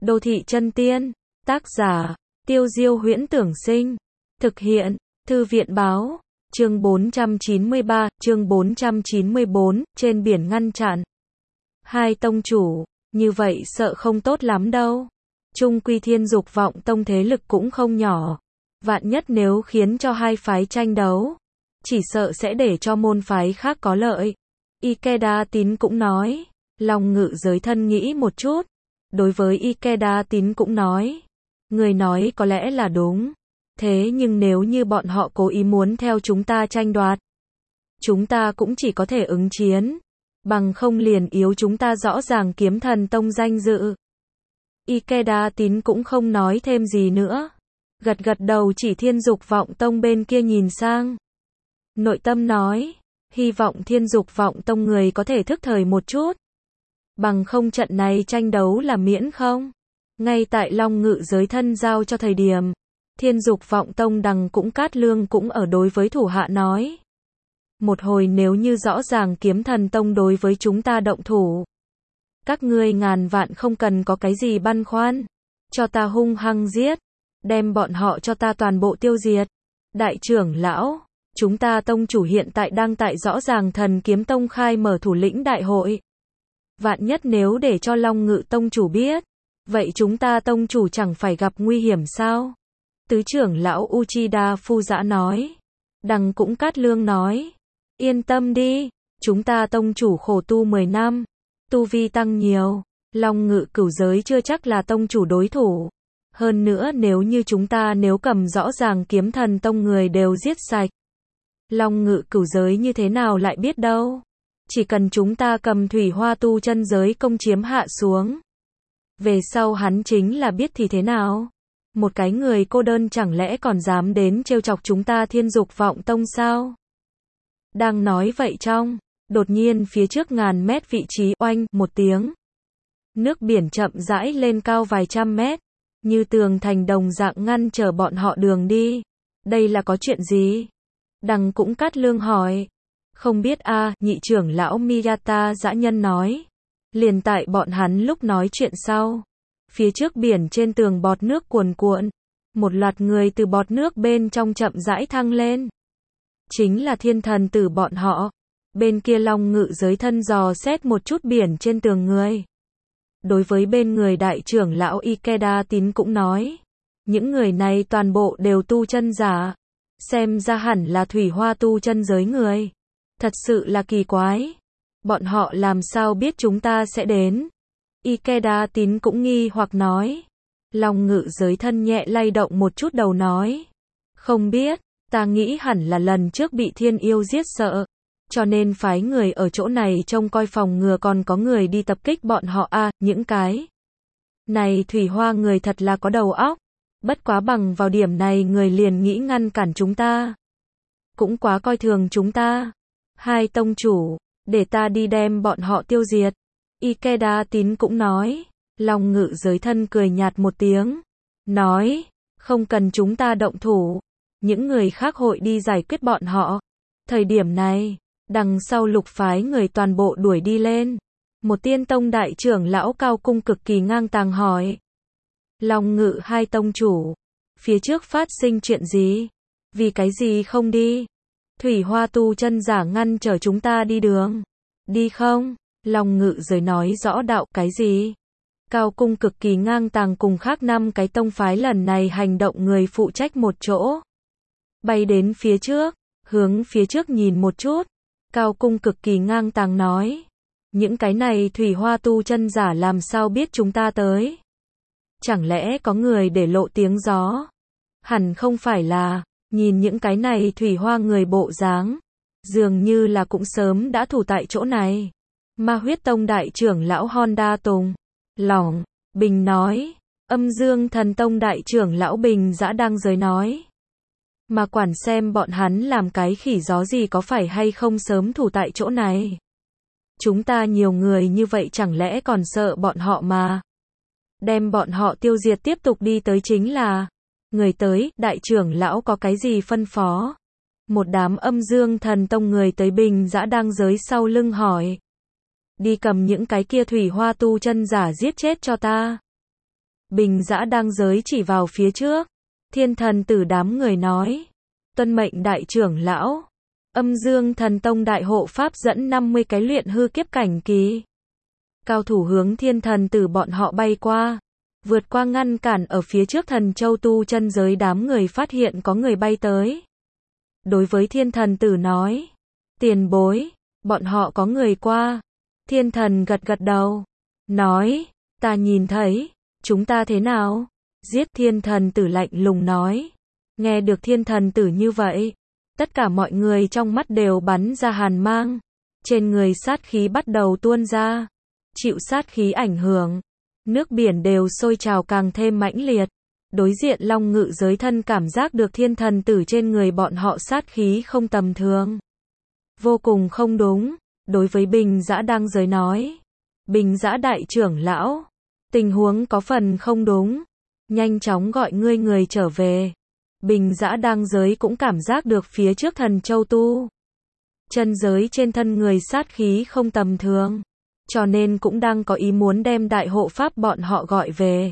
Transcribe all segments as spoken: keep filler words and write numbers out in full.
Đô thị chân tiên. Tác giả, Tiêu Diêu Huyễn Tưởng Sinh. Thực hiện, Thư viện Báo. Chương bốn trăm chín mươi ba, chương bốn trăm chín mươi bốn, trên biển ngăn chặn. Hai tông chủ, như vậy sợ không tốt lắm đâu. Chung quy Thiên Dục Vọng Tông thế lực cũng không nhỏ. Vạn nhất nếu khiến cho hai phái tranh đấu, chỉ sợ sẽ để cho môn phái khác có lợi. Ikeda Tín cũng nói. Long Ngự giới thân nghĩ một chút. Đối với Ikeda Tín cũng nói. Người nói có lẽ là đúng. Thế nhưng nếu như bọn họ cố ý muốn theo chúng ta tranh đoạt, chúng ta cũng chỉ có thể ứng chiến. Bằng không liền yếu chúng ta rõ ràng Kiếm Thần Tông danh dự. Ikeda Tín cũng không nói thêm gì nữa. Gật gật đầu chỉ Thiên Dục Vọng Tông bên kia nhìn sang. Nội tâm nói. Hy vọng Thiên Dục Vọng Tông người có thể thức thời một chút. Bằng không trận này tranh đấu là miễn không. Ngay tại Long Ngự giới thân giao cho thời điểm, Thiên Dục Vọng Tông đằng cũng Cát Lương cũng ở đối với thủ hạ nói. Một hồi nếu như rõ ràng Kiếm Thần Tông đối với chúng ta động thủ, các ngươi ngàn vạn không cần có cái gì băn khoăn. Cho ta hung hăng giết. Đem bọn họ cho ta toàn bộ tiêu diệt. Đại trưởng lão, chúng ta tông chủ hiện tại đang tại rõ ràng Thần Kiếm Tông khai mở thủ lĩnh đại hội. Vạn nhất nếu để cho Long Ngự tông chủ biết, vậy chúng ta tông chủ chẳng phải gặp nguy hiểm sao? Tứ trưởng lão Uchida Fuza nói. Đằng cũng Cát Lương nói. Yên tâm đi, chúng ta tông chủ khổ tu mười năm, tu vi tăng nhiều, Long Ngự cửu giới chưa chắc là tông chủ đối thủ. Hơn nữa nếu như chúng ta nếu cầm rõ ràng Kiếm Thần Tông người đều giết sạch, Long Ngự cửu giới như thế nào lại biết đâu. Chỉ cần chúng ta cầm Thủy Hoa tu chân giới công chiếm hạ xuống, về sau hắn chính là biết thì thế nào. Một cái người cô đơn chẳng lẽ còn dám đến trêu chọc chúng ta Thiên Dục Vọng Tông sao? Đang nói vậy trong, đột nhiên phía trước ngàn mét vị trí oanh một tiếng. Nước biển chậm rãi lên cao vài trăm mét, như tường thành đồng dạng ngăn trở bọn họ đường đi. Đây là có chuyện gì? Đằng cũng Cát Lương hỏi. Không biết a, à, nhị trưởng lão Miyata dã nhân nói. Liền tại bọn hắn lúc nói chuyện sau, phía trước biển trên tường bọt nước cuồn cuộn, một loạt người từ bọt nước bên trong chậm rãi thăng lên. Chính là thiên thần tử bọn họ. Bên kia Long Ngự giới thân dò xét một chút biển trên tường người. Đối với bên người đại trưởng lão Ikeda Tín cũng nói. Những người này toàn bộ đều tu chân giả. Xem ra hẳn là Thủy Hoa tu chân giới người. Thật sự là kỳ quái. Bọn họ làm sao biết chúng ta sẽ đến? Ikeda Tín cũng nghi hoặc nói. Long Ngự giới thân nhẹ lay động một chút đầu nói. Không biết, ta nghĩ hẳn là lần trước bị thiên yêu giết sợ. Cho nên phái người ở chỗ này trông coi phòng ngừa còn có người đi tập kích bọn họ a, à, những cái này Thủy Hoa người thật là có đầu óc. Bất quá bằng vào điểm này người liền nghĩ ngăn cản chúng ta. Cũng quá coi thường chúng ta. Hai tông chủ, để ta đi đem bọn họ tiêu diệt. Ikeda Tín cũng nói. Long Ngự giới thân cười nhạt một tiếng. Nói, không cần chúng ta động thủ. Những người khác hội đi giải quyết bọn họ. Thời điểm này, đằng sau lục phái người toàn bộ đuổi đi lên. Một tiên tông đại trưởng lão cao cung cực kỳ ngang tàng hỏi. Long Ngự hai tông chủ, phía trước phát sinh chuyện gì? Vì cái gì không đi? Thủy Hoa tu chân giả ngăn trở chúng ta đi đường. Đi không? Long Ngự giới nói rõ đạo cái gì? Cao cung cực kỳ ngang tàng cùng khác năm cái tông phái lần này hành động người phụ trách một chỗ. Bay đến phía trước, hướng phía trước nhìn một chút. Cao cung cực kỳ ngang tàng nói. Những cái này Thủy Hoa tu chân giả làm sao biết chúng ta tới? Chẳng lẽ có người để lộ tiếng gió? Hẳn không phải là, nhìn những cái này Thủy Hoa người bộ dáng, dường như là cũng sớm đã thủ tại chỗ này. Ma Huyết Tông đại trưởng lão Honda Tùng, Lỏng, Bình nói. Âm Dương Thần Tông đại trưởng lão Bình Dã đang giới nói. Mà quản xem bọn hắn làm cái khỉ gió gì có phải hay không sớm thủ tại chỗ này. Chúng ta nhiều người như vậy chẳng lẽ còn sợ bọn họ mà. Đem bọn họ tiêu diệt tiếp tục đi tới chính là. Người tới, đại trưởng lão có cái gì phân phó? Một đám Âm Dương Thần Tông người tới Bình Dã đang giới sau lưng hỏi. Đi cầm những cái kia Thủy Hoa tu chân giả giết chết cho ta. Bình Giã đang giới chỉ vào phía trước. Thiên thần tử đám người nói. Tuân mệnh đại trưởng lão. Âm Dương Thần Tông đại hộ pháp dẫn năm mươi cái luyện hư kiếp cảnh kỳ. Cao thủ hướng thiên thần tử bọn họ bay qua. Vượt qua ngăn cản ở phía trước Thần Châu tu chân giới, đám người phát hiện có người bay tới. Đối với thiên thần tử nói. Tiền bối, bọn họ có người qua. Thiên thần gật gật đầu. Nói, ta nhìn thấy, chúng ta thế nào? Giết. Thiên thần tử lạnh lùng nói. Nghe được thiên thần tử như vậy, tất cả mọi người trong mắt đều bắn ra hàn mang. Trên người sát khí bắt đầu tuôn ra. Chịu sát khí ảnh hưởng, nước biển đều sôi trào càng thêm mãnh liệt. Đối diện Long Ngự giới thân cảm giác được thiên thần tử trên người bọn họ sát khí không tầm thường. Vô cùng không đúng. Đối với Bình Giã đang giới nói. Bình Giã đại trưởng lão, tình huống có phần không đúng. Nhanh chóng gọi ngươi người trở về. Bình Giã đang giới cũng cảm giác được phía trước Thần Châu tu chân giới trên thân người sát khí không tầm thường. Cho nên cũng đang có ý muốn đem đại hộ pháp bọn họ gọi về.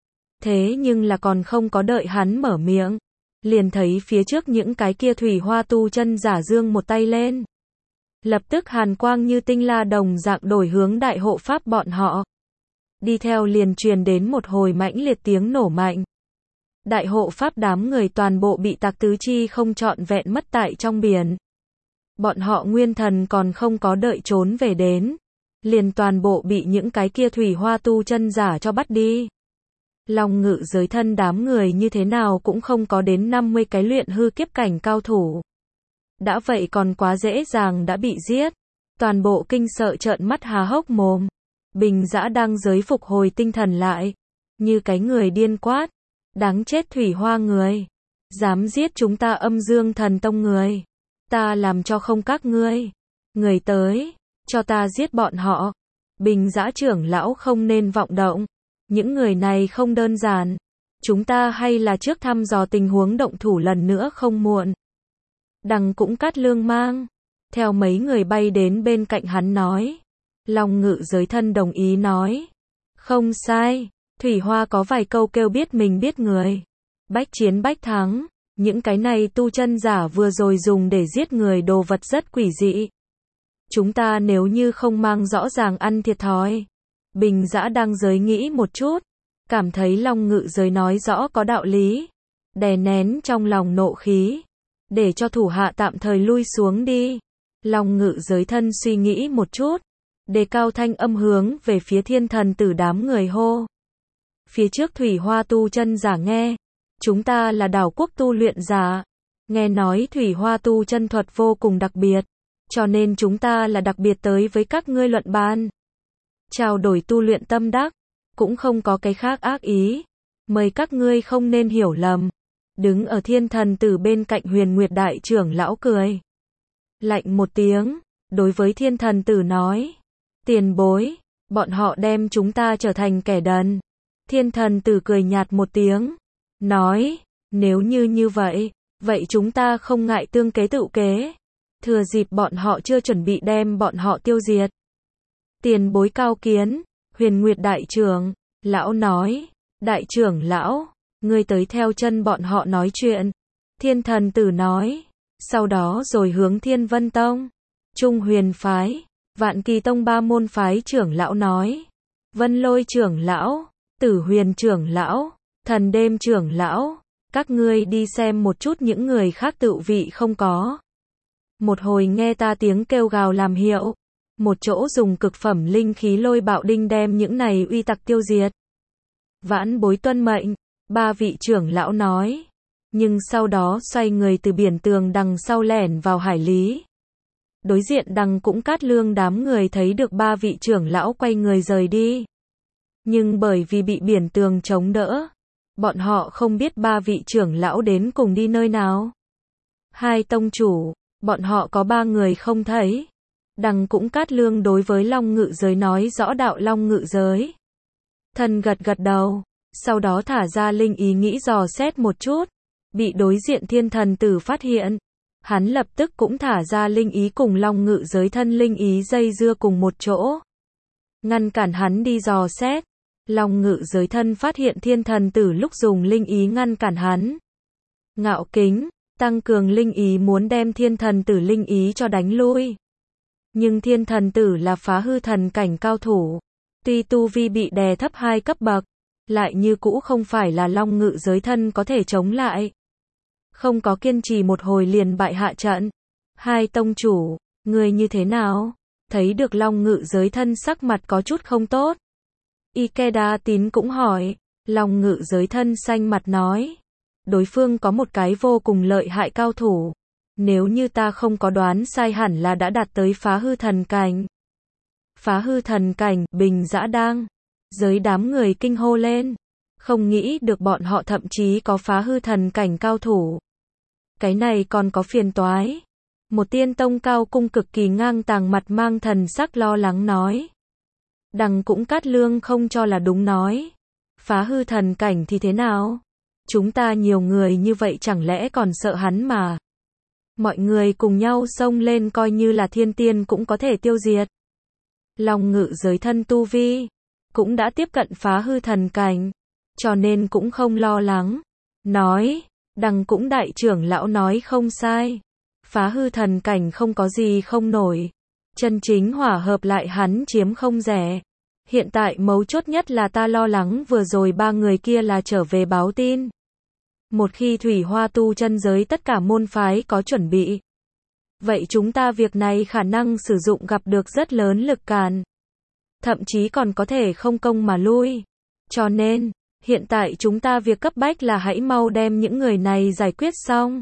Thế nhưng là còn không có đợi hắn mở miệng, liền thấy phía trước những cái kia thủy hoa tu chân giả giương một tay lên. Lập tức hàn quang như tinh la đồng dạng đổi hướng đại hộ pháp bọn họ. Đi theo liền truyền đến một hồi mãnh liệt tiếng nổ mạnh. Đại hộ pháp đám người toàn bộ bị tạc tứ chi không trọn vẹn mất tại trong biển. Bọn họ nguyên thần còn không có đợi trốn về đến, liền toàn bộ bị những cái kia thủy hoa tu chân giả cho bắt đi. Long Ngự giới thân đám người như thế nào cũng không có đến năm mươi cái luyện hư kiếp cảnh cao thủ. Đã vậy còn quá dễ dàng đã bị giết. Toàn bộ kinh sợ trợn mắt há hốc mồm. Bình Giã đang giới phục hồi tinh thần lại. Như cái người điên quát. Đáng chết thủy hoa người. Dám giết chúng ta Âm Dương Thần Tông người. Ta làm cho không các ngươi. Người tới. Cho ta giết bọn họ. Bình Giã trưởng lão không nên vọng động. Những người này không đơn giản. Chúng ta hay là trước thăm dò tình huống động thủ lần nữa không muộn. Đằng cũng cát lương mang. Theo mấy người bay đến bên cạnh hắn nói. Long Ngự giới thân đồng ý nói. Không sai. Thủy Hoa có vài câu kêu biết mình biết người. Bách chiến bách thắng. Những cái này tu chân giả vừa rồi dùng để giết người đồ vật rất quỷ dị. Chúng ta nếu như không mang rõ ràng ăn thiệt thòi. Bình Giã đang giới nghĩ một chút. Cảm thấy Long Ngự giới nói rõ có đạo lý. Đè nén trong lòng nộ khí. Để cho thủ hạ tạm thời lui xuống đi. Long Ngự giới thân suy nghĩ một chút. Đề cao thanh âm hướng về phía thiên thần tử đám người hô. Phía trước thủy hoa tu chân giả nghe. Chúng ta là đảo quốc tu luyện giả. Nghe nói thủy hoa tu chân thuật vô cùng đặc biệt. Cho nên chúng ta là đặc biệt tới với các ngươi luận bàn. Trao đổi tu luyện tâm đắc. Cũng không có cái khác ác ý. Mời các ngươi không nên hiểu lầm. Đứng ở thiên thần tử bên cạnh Huyền Nguyệt đại trưởng lão cười. Lạnh một tiếng. Đối với thiên thần tử nói. Tiền bối. Bọn họ đem chúng ta trở thành kẻ đần. Thiên thần tử cười nhạt một tiếng. Nói. Nếu như như vậy. Vậy chúng ta không ngại tương kế tự kế. Thừa dịp bọn họ chưa chuẩn bị đem bọn họ tiêu diệt. Tiền bối cao kiến. Huyền Nguyệt đại trưởng lão nói. Đại trưởng lão. Ngươi tới theo chân bọn họ nói chuyện. Thiên thần tử nói. Sau đó rồi hướng Thiên Vân Tông. Trung Huyền phái. Vạn Kỳ Tông ba môn phái trưởng lão nói. Vân Lôi trưởng lão. Tử Huyền trưởng lão. Thần Đêm trưởng lão. Các ngươi đi xem một chút những người khác tự vị không có. Một hồi nghe ta tiếng kêu gào làm hiệu. Một chỗ dùng cực phẩm linh khí lôi bạo đinh đem những này uy tặc tiêu diệt. Vãn bối tuân mệnh. Ba vị trưởng lão nói. Nhưng sau đó xoay người từ biển tường đằng sau lẻn vào hải lý. Đối diện đằng cũng cát lương đám người thấy được ba vị trưởng lão quay người rời đi. Nhưng bởi vì bị biển tường chống đỡ. Bọn họ không biết ba vị trưởng lão đến cùng đi nơi nào. Hai tông chủ. Bọn họ có ba người không thấy. Đằng cũng cát lương đối với Long Ngự giới nói rõ đạo Long Ngự giới. Thần gật gật đầu. Sau đó thả ra linh ý nghĩ dò xét một chút. Bị đối diện thiên thần tử phát hiện. Hắn lập tức cũng thả ra linh ý cùng Long Ngự giới thân linh ý dây dưa cùng một chỗ. Ngăn cản hắn đi dò xét. Long Ngự Giới Thân phát hiện thiên thần tử lúc dùng linh ý ngăn cản hắn. Ngạo Kính, tăng cường linh ý muốn đem thiên thần tử linh ý cho đánh lui. Nhưng thiên thần tử là phá hư thần cảnh cao thủ. Tuy tu vi bị đè thấp hai cấp bậc, lại như cũ không phải là Long Ngự Giới Thân có thể chống lại. Không có kiên trì một hồi liền bại hạ trận. Hai tông chủ, người như thế nào? Thấy được Long Ngự Giới Thân sắc mặt có chút không tốt. Ikeda Tín cũng hỏi. Long Ngự Giới Thân xanh mặt nói. Đối phương có một cái vô cùng lợi hại cao thủ. Nếu như ta không có đoán sai hẳn là đã đạt tới phá hư thần cảnh. Phá hư thần cảnh, Bình Dã Đang. Giới đám người kinh hô lên. Không nghĩ được bọn họ thậm chí có phá hư thần cảnh cao thủ. Cái này còn có phiền toái. Một tiên tông cao cung cực kỳ ngang tàng mặt mang thần sắc lo lắng nói. Đằng cũng Cát Lương không cho là đúng nói. Phá hư thần cảnh thì thế nào? Chúng ta nhiều người như vậy chẳng lẽ còn sợ hắn mà. Mọi người cùng nhau xông lên coi như là thiên tiên cũng có thể tiêu diệt. Long Ngự Giới Thân tu vi cũng đã tiếp cận phá hư thần cảnh, cho nên cũng không lo lắng. Nói, đằng cũng đại trưởng lão nói không sai. Phá hư thần cảnh không có gì không nổi. Chân chính hỏa hợp lại hắn chiếm không rẻ. Hiện tại mấu chốt nhất là ta lo lắng vừa rồi ba người kia là trở về báo tin. Một khi Thủy Hoa tu chân giới tất cả môn phái có chuẩn bị. Vậy chúng ta việc này khả năng sử dụng gặp được rất lớn lực cản. Thậm chí còn có thể không công mà lui. Cho nên, hiện tại chúng ta việc cấp bách là hãy mau đem những người này giải quyết xong.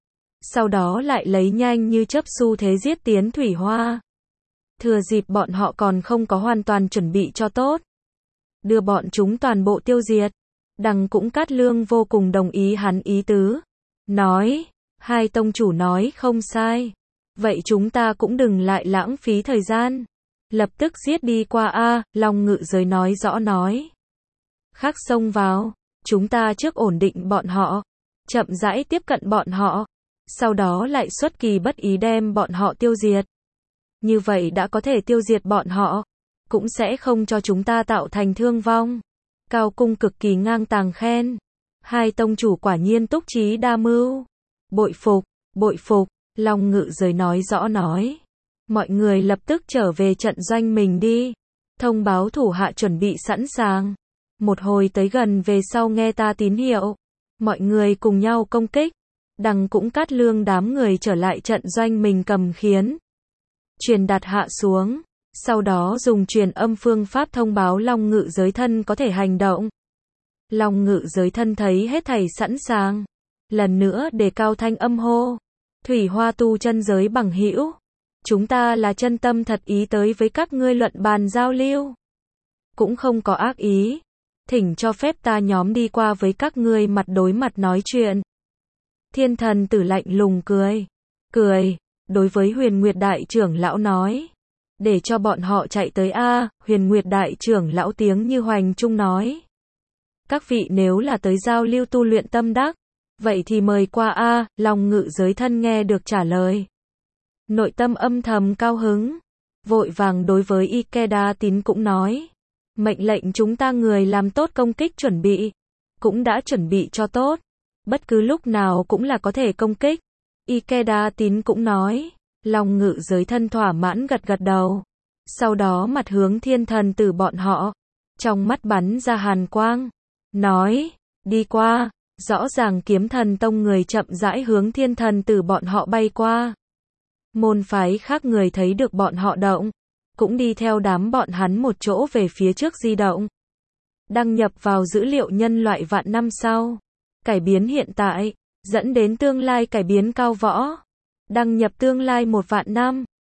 Sau đó lại lấy nhanh như chớp xu thế giết tiến Thủy Hoa. Thừa dịp bọn họ còn không có hoàn toàn chuẩn bị cho tốt. Đưa bọn chúng toàn bộ tiêu diệt. Đằng cũng Cát Lương vô cùng đồng ý hắn ý tứ. Nói, hai tông chủ nói không sai. Vậy chúng ta cũng đừng lại lãng phí thời gian. Lập tức giết đi qua a. Long Ngự Giới nói rõ nói. Khác xông vào, chúng ta trước ổn định bọn họ. Chậm rãi tiếp cận bọn họ. Sau đó lại xuất kỳ bất ý đem bọn họ tiêu diệt. Như vậy đã có thể tiêu diệt bọn họ. Cũng sẽ không cho chúng ta tạo thành thương vong. Cao cung cực kỳ ngang tàng khen. Hai tông chủ quả nhiên túc trí đa mưu. Bội phục, bội phục. Long Ngự Giới nói rõ nói. Mọi người lập tức trở về trận doanh mình đi. Thông báo thủ hạ chuẩn bị sẵn sàng. Một hồi tới gần về sau nghe ta tín hiệu. Mọi người cùng nhau công kích. Đằng cũng Cát Lương đám người trở lại trận doanh mình cầm khiến. Truyền đạt hạ xuống. Sau đó dùng truyền âm phương pháp thông báo Long Ngự Giới Thân có thể hành động. Long Ngự Giới Thân thấy hết thảy sẵn sàng. Lần nữa đề cao thanh âm hô. Thủy Hoa tu chân giới bằng hữu. Chúng ta là chân tâm thật ý tới với các ngươi luận bàn giao lưu. Cũng không có ác ý. Thỉnh cho phép ta nhóm đi qua với các ngươi mặt đối mặt nói chuyện. Thiên thần tử lạnh lùng cười. Cười. Đối với Huyền Nguyệt Đại trưởng lão nói. Để cho bọn họ chạy tới a. Huyền Nguyệt Đại trưởng lão tiếng như hoành trung nói. Các vị nếu là tới giao lưu tu luyện tâm đắc. Vậy thì mời qua a. Long Ngự Giới Thân nghe được trả lời. Nội tâm âm thầm cao hứng. Vội vàng đối với Ikeda Tín cũng nói. Mệnh lệnh chúng ta người làm tốt công kích chuẩn bị. Cũng đã chuẩn bị cho tốt. Bất cứ lúc nào cũng là có thể công kích. Ikeda Tín cũng nói. Long Ngự Giới Thân thỏa mãn gật gật đầu. Sau đó mặt hướng thiên thần tử bọn họ. Trong mắt bắn ra hàn quang. Nói. Đi qua. Rõ ràng kiếm thần tông người chậm rãi hướng thiên thần tử bọn họ bay qua. Môn phái khác người thấy được bọn họ động. Cũng đi theo đám bọn hắn một chỗ về phía trước di động. Đăng nhập vào dữ liệu nhân loại vạn năm sau. Cải biến hiện tại. Dẫn đến tương lai cải biến cao võ. Đăng nhập tương lai một vạn năm.